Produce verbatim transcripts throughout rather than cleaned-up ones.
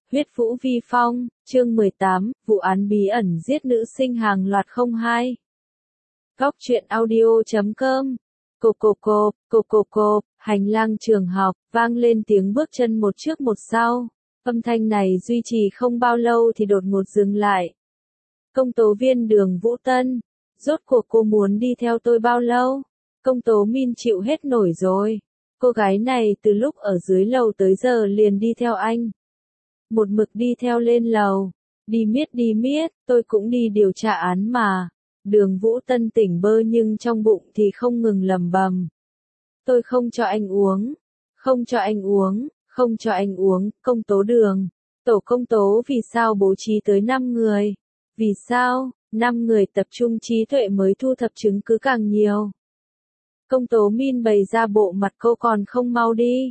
Huyết Vũ Vi Phong, chương mười tám, vụ án bí ẩn giết nữ sinh hàng loạt không hai. Góc truyện audio chấm com. Cô cô cô, cô cô cô, hành lang trường học, vang lên tiếng bước chân một trước một sau. Âm thanh này duy trì không bao lâu thì đột ngột dừng lại. Công tố viên Đường Vũ Tân, rốt cuộc cô muốn đi theo tôi bao lâu? Công tố Min chịu hết nổi rồi. Cô gái này từ lúc ở dưới lầu tới giờ liền đi theo anh. Một mực đi theo lên lầu. Đi miết đi miết, tôi cũng đi điều tra án mà. Đường Vũ Tân tỉnh bơ nhưng trong bụng thì không ngừng lầm bầm. Tôi không cho anh uống. Không cho anh uống, không cho anh uống, công tố Đường. Tổ công tố vì sao bố trí tới năm người? Vì sao, năm người tập trung trí tuệ mới thu thập chứng cứ càng nhiều? Công tố Min bày ra bộ mặt cô còn không mau đi.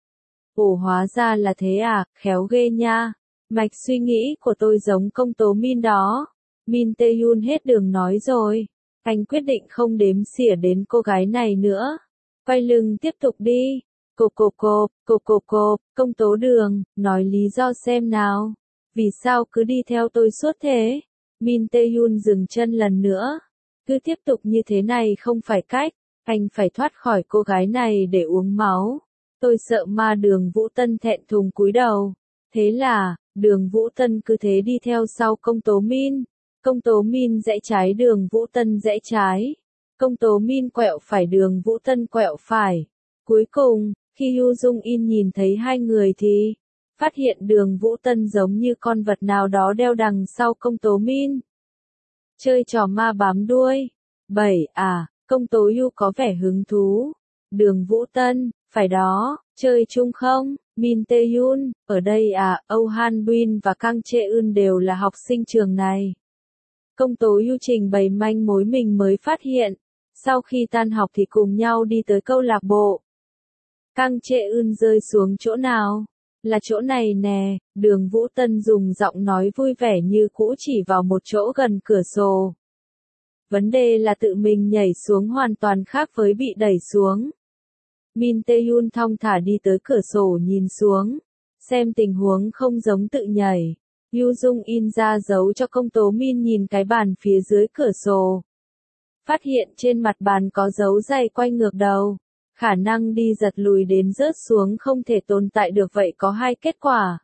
Ồ, hóa ra là thế à, khéo ghê nha. Mạch suy nghĩ của tôi giống công tố Min đó. Min Tae-yun hết đường nói rồi. Anh quyết định không đếm xỉa đến cô gái này nữa. Quay lưng tiếp tục đi. Cô cô cô, cô cô cô, công tố Đường, nói lý do xem nào. Vì sao cứ đi theo tôi suốt thế? Min Tae-yun dừng chân lần nữa. Cứ tiếp tục như thế này không phải cách. Anh phải thoát khỏi cô gái này để uống máu. Tôi sợ ma. Đường Vũ Tân thẹn thùng cúi đầu. Thế là, Đường Vũ Tân cứ thế đi theo sau công tố Min. Công tố Min rẽ trái, Đường Vũ Tân rẽ trái. Công tố Min quẹo phải, Đường Vũ Tân quẹo phải. Cuối cùng, khi Yu Dung In nhìn thấy hai người thì phát hiện Đường Vũ Tân giống như con vật nào đó đeo đằng sau công tố Min. Chơi trò ma bám đuôi. Bảy à, công tố Yu có vẻ hứng thú. Đường Vũ Tân, phải đó, chơi chung không? Min Tae-yun, ở đây à, Âu Han Bin và Kang Chae-eun đều là học sinh trường này. Công tố Yu trình bày manh mối mình mới phát hiện. Sau khi tan học thì cùng nhau đi tới câu lạc bộ. Kang Chae-eun rơi xuống chỗ nào? Là chỗ này nè. Đường Vũ Tân dùng giọng nói vui vẻ như cũ chỉ vào một chỗ gần cửa sổ. Vấn đề là tự mình nhảy xuống hoàn toàn khác với bị đẩy xuống. Min Tae-yun thong thả đi tới cửa sổ nhìn xuống. Xem tình huống không giống tự nhảy. Yu Dung In ra dấu cho công tố Min nhìn cái bàn phía dưới cửa sổ. Phát hiện trên mặt bàn có dấu giày quay ngược đầu. Khả năng đi giật lùi đến rớt xuống không thể tồn tại được, vậy có hai kết quả.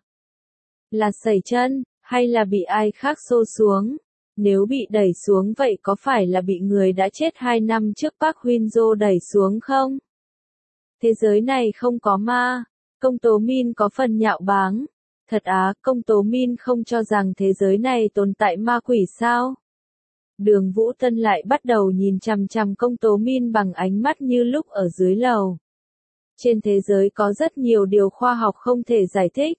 Là sẩy chân, hay là bị ai khác xô xuống. Nếu bị đẩy xuống vậy có phải là bị người đã chết hai năm trước Park Hyun-jo đẩy xuống không? Thế giới này không có ma. Công tố Min có phần nhạo báng. Thật á, công tố Min không cho rằng thế giới này tồn tại ma quỷ sao? Đường Vũ Tân lại bắt đầu nhìn chằm chằm công tố Min bằng ánh mắt như lúc ở dưới lầu. Trên thế giới có rất nhiều điều khoa học không thể giải thích.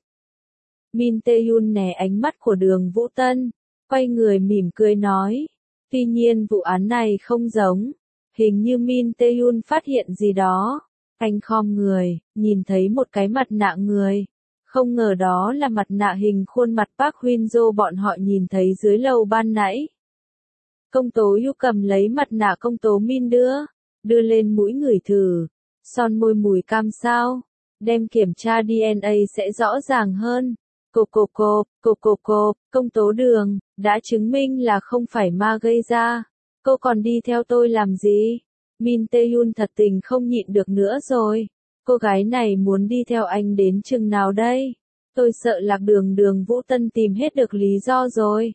Min Tae-yun né ánh mắt của Đường Vũ Tân, quay người mỉm cười nói. Tuy nhiên vụ án này không giống. Hình như Min Tae-yun phát hiện gì đó. Anh khom người, nhìn thấy một cái mặt nạ người. Không ngờ đó là mặt nạ hình khuôn mặt Park Hyun-jo bọn họ nhìn thấy dưới lầu ban nãy. Công tố Yu cầm lấy mặt nạ công tố Min đưa, đưa lên mũi ngửi thử. Son môi mùi cam sao? Đem kiểm tra đê en a sẽ rõ ràng hơn. Cô cô cô, cô cô cô, công tố Đường, đã chứng minh là không phải ma gây ra. Cô còn đi theo tôi làm gì? Min Tae-yun thật tình không nhịn được nữa rồi. Cô gái này muốn đi theo anh đến chừng nào đây? Tôi sợ lạc đường. Đường Vũ Tân tìm hết được lý do rồi.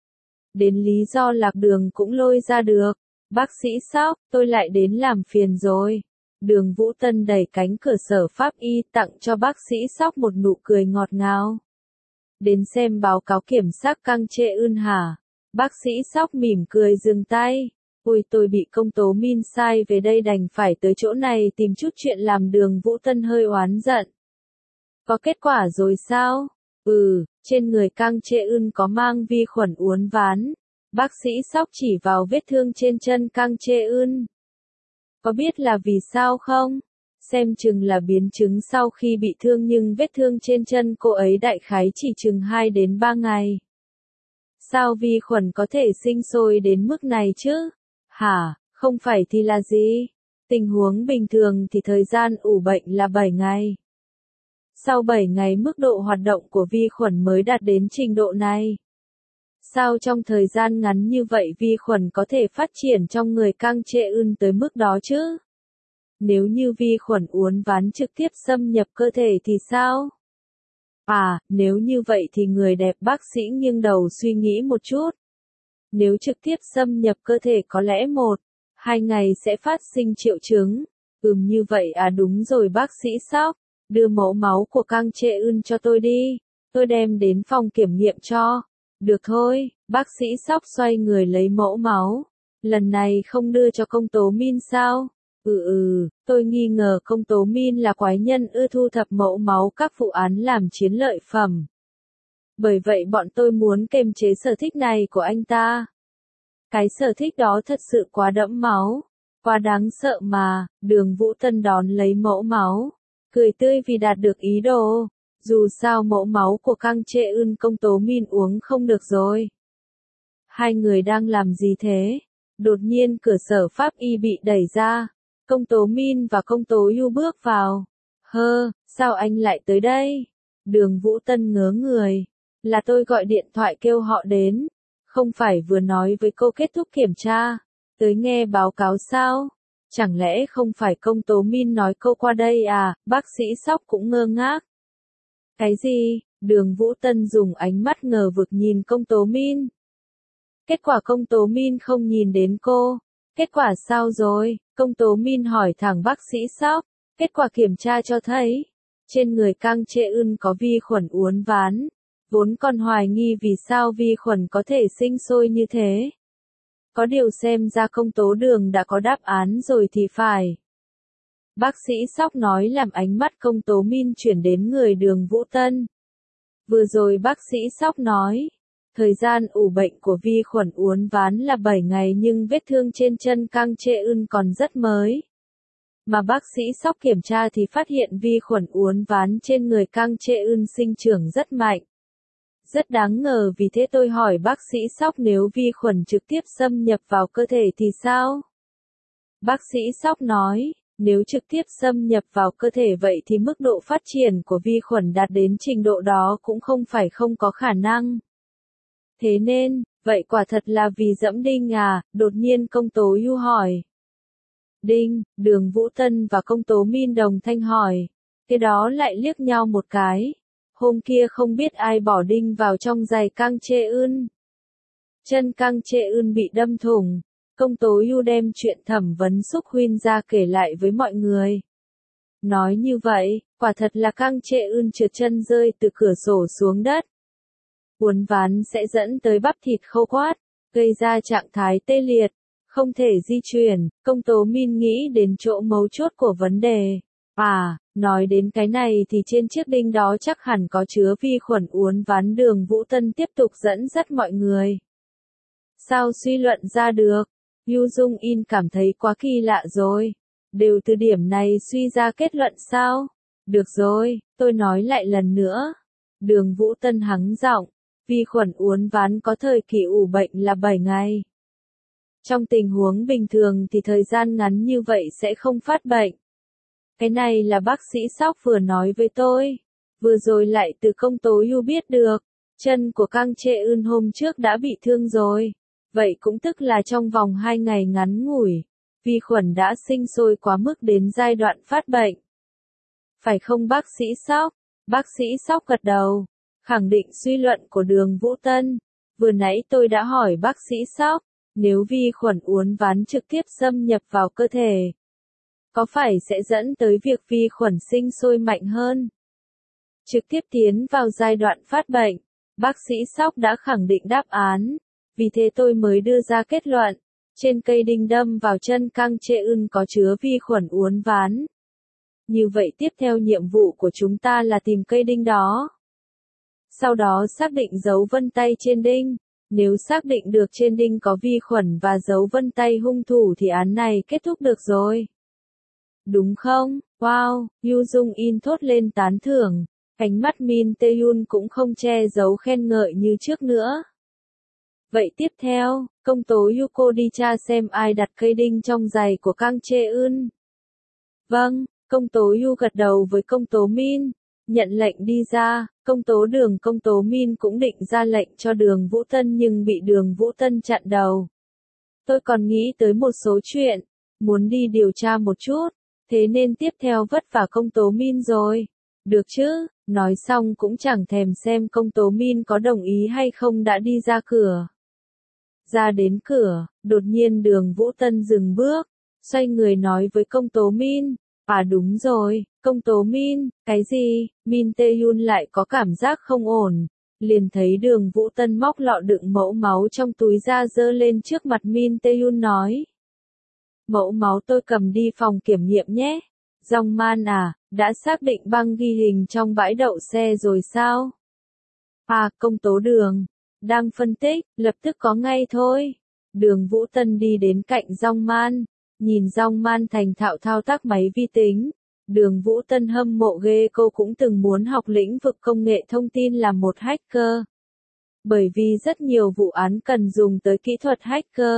Đến lý do lạc đường cũng lôi ra được. Bác sĩ Sóc, tôi lại đến làm phiền rồi. Đường Vũ Tân đẩy cánh cửa sở pháp y tặng cho bác sĩ Sóc một nụ cười ngọt ngào. Đến xem báo cáo kiểm sát Kang Chae-eun hả? Bác sĩ Sóc mỉm cười dừng tay. Ôi, tôi bị công tố Min sai về đây đành phải tới chỗ này tìm chút chuyện làm. Đường Vũ Tân hơi oán giận. Có kết quả rồi sao? Ừ, trên người Kang Chae-eun có mang vi khuẩn uốn ván. Bác sĩ Sóc chỉ vào vết thương trên chân Kang Chae-eun. Có biết là vì sao không? Xem chừng là biến chứng sau khi bị thương, nhưng vết thương trên chân cô ấy đại khái chỉ chừng hai đến ba ngày. Sao vi khuẩn có thể sinh sôi đến mức này chứ? Hả, không phải thì là gì? Tình huống bình thường thì thời gian ủ bệnh là bảy ngày. Sau bảy ngày mức độ hoạt động của vi khuẩn mới đạt đến trình độ này. Sao trong thời gian ngắn như vậy vi khuẩn có thể phát triển trong người Kang Che-eun tới mức đó chứ? Nếu như vi khuẩn uốn ván trực tiếp xâm nhập cơ thể thì sao? À, nếu như vậy thì người đẹp bác sĩ nghiêng đầu suy nghĩ một chút. Nếu trực tiếp xâm nhập cơ thể có lẽ một, hai ngày sẽ phát sinh triệu chứng. Ừm như vậy à đúng rồi bác sĩ Sóc, đưa mẫu máu của Kang Che-eun cho tôi đi, tôi đem đến phòng kiểm nghiệm cho. Được thôi, bác sĩ Sóc xoay người lấy mẫu máu. Lần này không đưa cho công tố Min sao? Ừ ừ, tôi nghi ngờ công tố Min là quái nhân ưa thu thập mẫu máu các vụ án làm chiến lợi phẩm. Bởi vậy bọn tôi muốn kiềm chế sở thích này của anh ta. Cái sở thích đó thật sự quá đẫm máu, quá đáng sợ mà. Đường Vũ Tân đón lấy mẫu máu, cười tươi vì đạt được ý đồ. Dù sao mẫu máu của Kang Che-eun công tố Min uống không được rồi. Hai người đang làm gì thế? Đột nhiên cửa sở pháp y bị đẩy ra. Công tố Min và công tố Yu bước vào. Hơ, sao anh lại tới đây? Đường Vũ Tân ngớ người. Là tôi gọi điện thoại kêu họ đến. Không phải vừa nói với cô kết thúc kiểm tra. Tới nghe báo cáo sao? Chẳng lẽ không phải công tố Min nói cô qua đây à? Bác sĩ Sóc cũng ngơ ngác. Cái gì? Đường Vũ Tân dùng ánh mắt ngờ vực nhìn công tố Min. Kết quả công tố Min không nhìn đến cô. Kết quả sao rồi? Công tố Min hỏi thẳng bác sĩ Sóc. Kết quả kiểm tra cho thấy, trên người Kang Che-eun có vi khuẩn uốn ván. Vốn còn hoài nghi vì sao vi khuẩn có thể sinh sôi như thế. Có điều xem ra công tố Đường đã có đáp án rồi thì phải. Bác sĩ Sóc nói làm ánh mắt công tố Min chuyển đến người Đường Vũ Tân. Vừa rồi bác sĩ Sóc nói, thời gian ủ bệnh của vi khuẩn uốn ván là bảy ngày nhưng vết thương trên chân Kang Che-eun còn rất mới. Mà bác sĩ Sóc kiểm tra thì phát hiện vi khuẩn uốn ván trên người Kang Che-eun sinh trưởng rất mạnh. Rất đáng ngờ vì thế tôi hỏi bác sĩ Sóc nếu vi khuẩn trực tiếp xâm nhập vào cơ thể thì sao? Bác sĩ Sóc nói, nếu trực tiếp xâm nhập vào cơ thể vậy thì mức độ phát triển của vi khuẩn đạt đến trình độ đó cũng không phải không có khả năng. Thế nên, vậy quả thật là vì dẫm đinh à? Đột nhiên công tố Yu hỏi. Đinh, Đường Vũ Tân và công tố Min đồng thanh hỏi. Cái đó lại liếc nhau một cái. Hôm kia không biết ai bỏ đinh vào trong giày Kang Che-eun. Chân Kang Che-eun bị đâm thủng. Công tố Yu đem chuyện thẩm vấn Súc Huynh ra kể lại với mọi người. Nói như vậy, quả thật là Kang Che-eun trượt chân rơi từ cửa sổ xuống đất. Uốn ván sẽ dẫn tới bắp thịt khô quát, gây ra trạng thái tê liệt, không thể di chuyển. Công tố Min nghĩ đến chỗ mấu chốt của vấn đề. À, nói đến cái này thì trên chiếc đinh đó chắc hẳn có chứa vi khuẩn uốn ván. Đường Vũ Tân tiếp tục dẫn dắt mọi người. Sao suy luận ra được? Yu Dung In cảm thấy quá kỳ lạ rồi. Đều từ điểm này suy ra kết luận sao? Được rồi, tôi nói lại lần nữa. Đường Vũ Tân hắng giọng. Vi khuẩn uốn ván có thời kỳ ủ bệnh là bảy ngày. Trong tình huống bình thường thì thời gian ngắn như vậy sẽ không phát bệnh. Cái này là bác sĩ Sóc vừa nói với tôi. Vừa rồi lại từ công tố Yu biết được. Chân của Kang Che-eun hôm trước đã bị thương rồi. Vậy cũng tức là trong vòng hai ngày ngắn ngủi, vi khuẩn đã sinh sôi quá mức đến giai đoạn phát bệnh. Phải không bác sĩ Sóc? Bác sĩ Sóc gật đầu, khẳng định suy luận của Đường Vũ Tân. Vừa nãy tôi đã hỏi bác sĩ Sóc, nếu vi khuẩn uốn ván trực tiếp xâm nhập vào cơ thể, có phải sẽ dẫn tới việc vi khuẩn sinh sôi mạnh hơn? Trực tiếp tiến vào giai đoạn phát bệnh, bác sĩ Sóc đã khẳng định đáp án. Vì thế tôi mới đưa ra kết luận, trên cây đinh đâm vào chân Kang Che-eun có chứa vi khuẩn uốn ván. Như vậy tiếp theo nhiệm vụ của chúng ta là tìm cây đinh đó. Sau đó xác định dấu vân tay trên đinh. Nếu xác định được trên đinh có vi khuẩn và dấu vân tay hung thủ thì án này kết thúc được rồi. Đúng không? Wow, Yu Dung In thốt lên tán thưởng. Ánh mắt Min Tae-yun cũng không che giấu khen ngợi như trước nữa. Vậy tiếp theo, công tố Yuko đi tra xem ai đặt cây đinh trong giày của Kang Che-eun. Vâng, công tố Yu gật đầu với công tố Min. Nhận lệnh đi ra, công tố đường công tố Min cũng định ra lệnh cho đường Vũ Tân nhưng bị đường Vũ Tân chặn đầu. Tôi còn nghĩ tới một số chuyện, muốn đi điều tra một chút, thế nên tiếp theo vất vả công tố Min rồi. Được chứ, nói xong cũng chẳng thèm xem công tố Min có đồng ý hay không đã đi ra cửa. Ra đến cửa, đột nhiên đường Vũ Tân dừng bước, xoay người nói với công tố Min, à đúng rồi, công tố Min, cái gì, Min Tae-yun lại có cảm giác không ổn, liền thấy đường Vũ Tân móc lọ đựng mẫu máu trong túi ra giơ lên trước mặt Min Tae-yun nói. Mẫu máu tôi cầm đi phòng kiểm nghiệm nhé. Dòng man à, đã xác định băng ghi hình trong bãi đậu xe rồi sao? À, công tố đường. Đang phân tích, lập tức có ngay thôi. Đường Vũ Tân đi đến cạnh Dòng man, nhìn Dòng man thành thạo thao tác máy vi tính. Đường Vũ Tân hâm mộ ghê, cô cũng từng muốn học lĩnh vực công nghệ thông tin làm một hacker. Bởi vì rất nhiều vụ án cần dùng tới kỹ thuật hacker.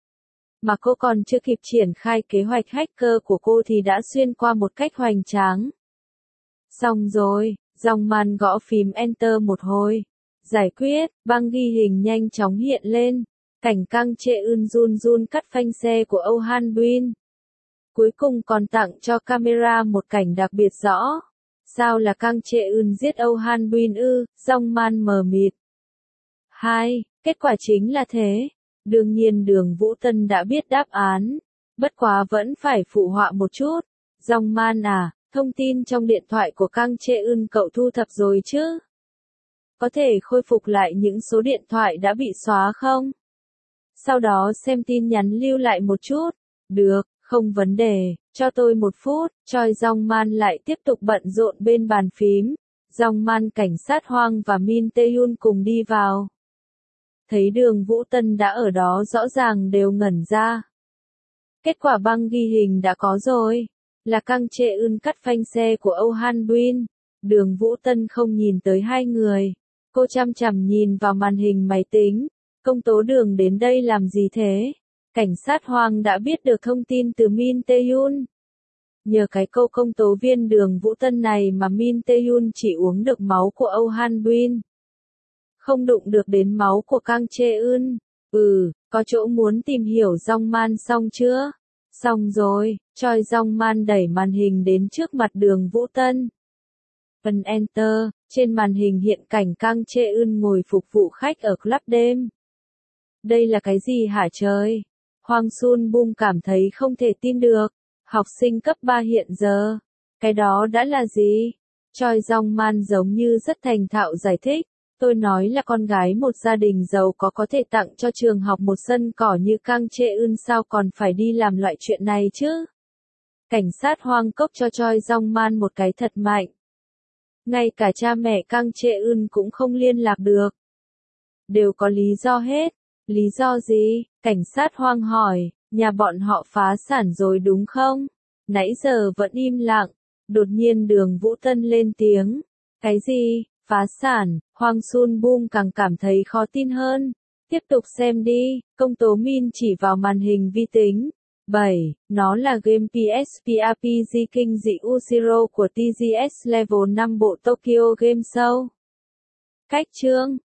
Mà cô còn chưa kịp triển khai kế hoạch hacker của cô thì đã xuyên qua một cách hoành tráng. Xong rồi, Dòng man gõ phím Enter một hồi. Giải quyết, băng ghi hình nhanh chóng hiện lên. Cảnh Kang Chae-eun run run cắt phanh xe của Oh Han-bin. Cuối cùng còn tặng cho camera một cảnh đặc biệt rõ. Sao là Kang Chae-eun giết Oh Han-bin ư? Dòng man mờ mịt. Hai, kết quả chính là thế. Đương nhiên đường Vũ Tân đã biết đáp án, bất quá vẫn phải phụ họa một chút. Dòng man à, thông tin trong điện thoại của Kang Chae-eun cậu thu thập rồi chứ? Có thể khôi phục lại những số điện thoại đã bị xóa không? Sau đó xem tin nhắn lưu lại một chút. Được, không vấn đề, cho tôi một phút. Choi Dòng man lại tiếp tục bận rộn bên bàn phím. Dòng man cảnh sát Hoang và Min Tae-yun cùng đi vào. Thấy đường Vũ Tân đã ở đó rõ ràng đều ngẩn ra. Kết quả băng ghi hình đã có rồi. Là Kang Chae-eun cắt phanh xe của Oh Han-bin. Đường Vũ Tân không nhìn tới hai người. Cô chăm chằm nhìn vào màn hình máy tính. Công tố đường đến đây làm gì thế? Cảnh sát Hoang đã biết được thông tin từ Min Tae-yun. Nhờ cái câu công tố viên đường Vũ Tân này mà Min Tae-yun chỉ uống được máu của Oh Han-bin. Không đụng được đến máu của Kang Chae-eun. Ừ, có chỗ muốn tìm hiểu Dòng man xong chưa? Xong rồi, Choi Dòng man đẩy màn hình đến trước mặt đường Vũ Tân. Ấn Enter, trên màn hình hiện cảnh Kang Chae-eun ngồi phục vụ khách ở club đêm. Đây là cái gì hả trời? Hwang Sun-bum cảm thấy không thể tin được. Học sinh cấp ba hiện giờ. Cái đó đã là gì? Choi Dòng man giống như rất thành thạo giải thích. Tôi nói là con gái một gia đình giàu có có thể tặng cho trường học một sân cỏ như Kang Chae-eun sao còn phải đi làm loại chuyện này chứ? Cảnh sát Hoang cốc cho Choi Dòng man một cái thật mạnh. Ngay cả cha mẹ Kang Chae-eun cũng không liên lạc được. Đều có lý do hết. Lý do gì? Cảnh sát Hoang hỏi, nhà bọn họ phá sản rồi đúng không? Nãy giờ vẫn im lặng. Đột nhiên đường Vũ Tân lên tiếng. Cái gì? Phá sản? Hwang Sun-bum càng cảm thấy khó tin hơn. Tiếp tục xem đi, công tố Min chỉ vào màn hình vi tính. bảy. Nó là game pê ét pê rờ pê giê kinh dị Ushiro của tê giê ét Level năm bộ Tokyo Game Show. Cách chương